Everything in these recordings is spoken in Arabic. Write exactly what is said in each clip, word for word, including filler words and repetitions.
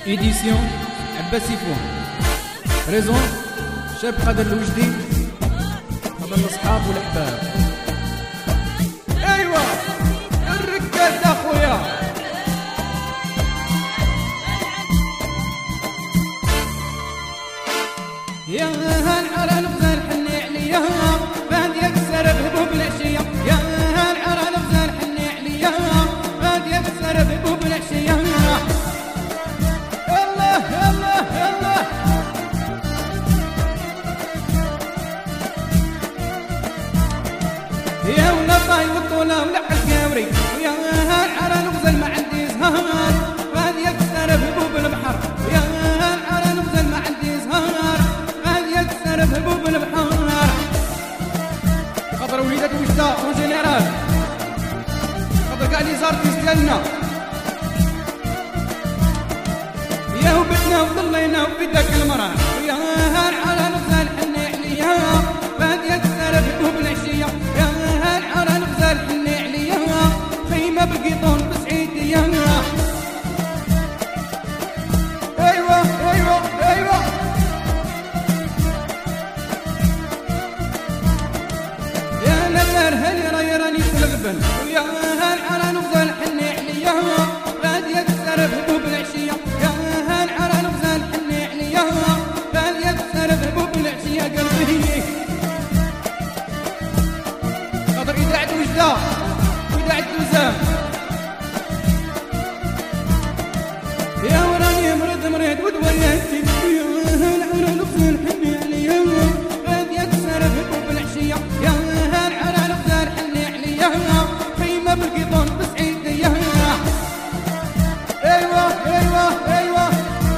إيديسيون عباس يفون. ريزون شاب قادر الوجدي، قادر الأصحاب والأحباب. أيوا الركاز أخويا. يا هل على نبذة الحني عليا بعد يكسر بهبوب العشية. يا هل على نبذة الحني عليا بعد يكسر بهبوب العشية. الله الله الله يا ولا طاي والطولة ولح القاوري. ويا هل على نبذة ما عندي زهار بعد يكسر بهبوب البحر. يا هل على نبذة ما عندي زهار يكسر بهبوب البحار. خاطر وليدات وجدة اون جينيرال، خاطر كاع لي زارتيست ديالنا يا وبتنا وضلينا وفي داك المراه. ويا هال على نبذة الحني عليا بعد يكسر بهبوب العشية. يا هال على نبذة الحني عليا خيمة بالقيطون بسعيدية. ايوا ايوا ايوا هل راي راني تلغبن. ويا هل على نبذة الحني عليا بعد يكسر بهبوب العشية. يا هل على نبذة الحني عليا بعد يكسر بهبوب العشية. قلبي خاطر إذاعة وجدة وإذاعة دوزام. يا وراني مريض مريض ودوياتي. ويا هل على نبذة الحني عليا بعد يكسر بهبوب العشية. يا خيمة بالقيطون بسعيدية. ايوا ايوا ايوا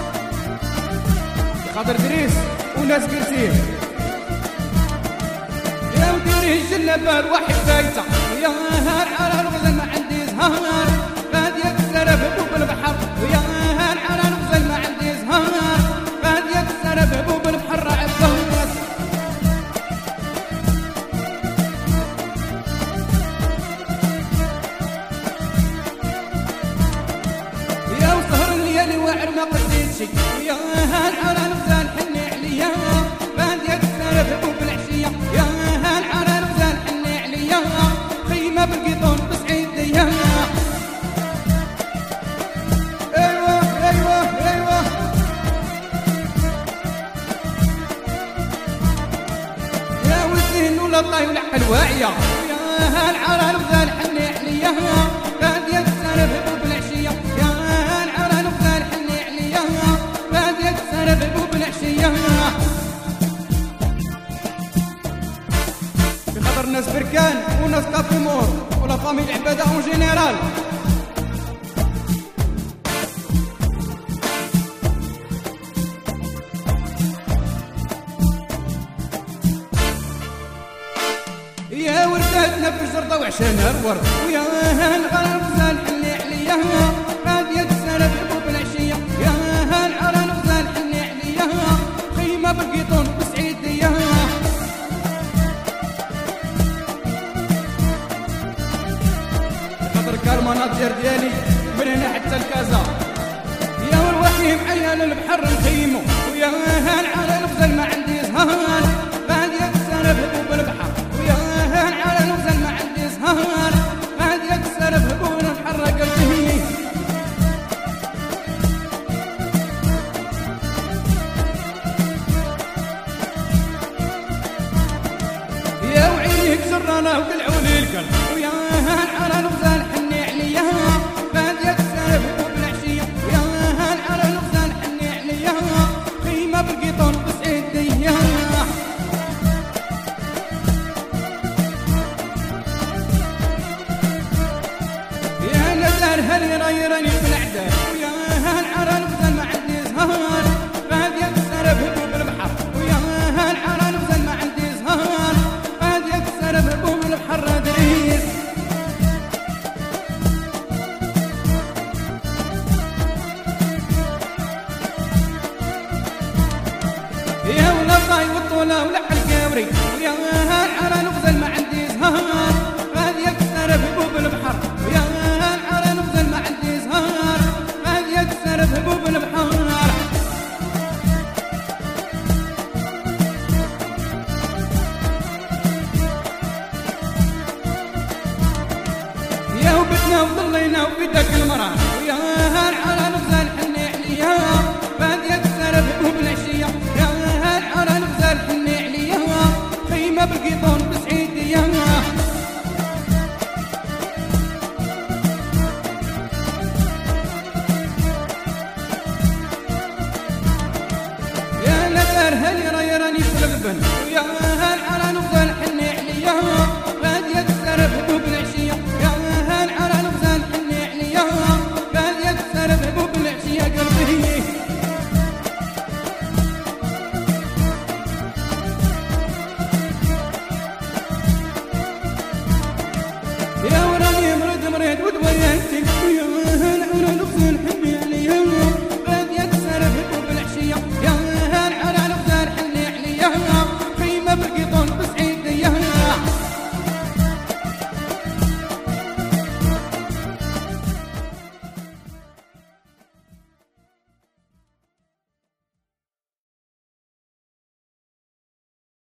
خاطر دريس وناس كرسيه. يا وديري الجلابات واحد فايته. يا هال على نبذة ما عندي زهار بعد يكسر بهبوب البحر. ويا هال على نبذة ما عندي زهار بعد يكسر بهبوب البحر. عباس واعر ما قديت شي. ويا هال على نبذة الحني عليا بعد يكسر بهبوب العشية. يا هال على نبذة الحني عليا خيمة بالقيطون بسعيدية. ايوا ايوا ايوا يا والزين ولا طاي ولح الواعية. ويا هال على نبذة الحني عليا بعد يكسر بهبوب العشية. يا هال على نبذة الحني عليا بعد يكسر بهبوب العشية. بخاطر ناس بركان وناس كافيمور ولا فامي العبادة اون جينيرال. يا ورداتنا في الجردة وعشانها الورد. ويا هال على نبذة الحني عليا بعد يكسر بهبوب العشية. يا هال على نبذة الحني عليا خيمة بالقيطون بسعيدية. خاطر كالمناطير ديالي من هنا حتى الكازا. يا والوحيم عيال البحر نخيمو. ويا هال على نبذة ما عندي زهار بعد يكسر بهبوب البحر. ويا هال على نبذة ما عندي زهار بعد يكسر بهبوب البحر. قلبي يا وعينيك زرانا وقلعوا لي القلب. ويا هال على نبذة الحني عليا بعد يكسر بهبوب العشية. ويا هال على نبذة الحني عليا خيمة بالقيطون بسعيدية. يا نزار هل راي راني في العداد. ويا هال على نبذة ما عندي زهار بعد يكسر بهبوب البحر. ويا هال على نبذة ما عندي زهار بعد يكسر بهبوب البحر. دريس يا ولا طاي والطولة ولح القاوري. ويا هال على نبذة ما عندي زهار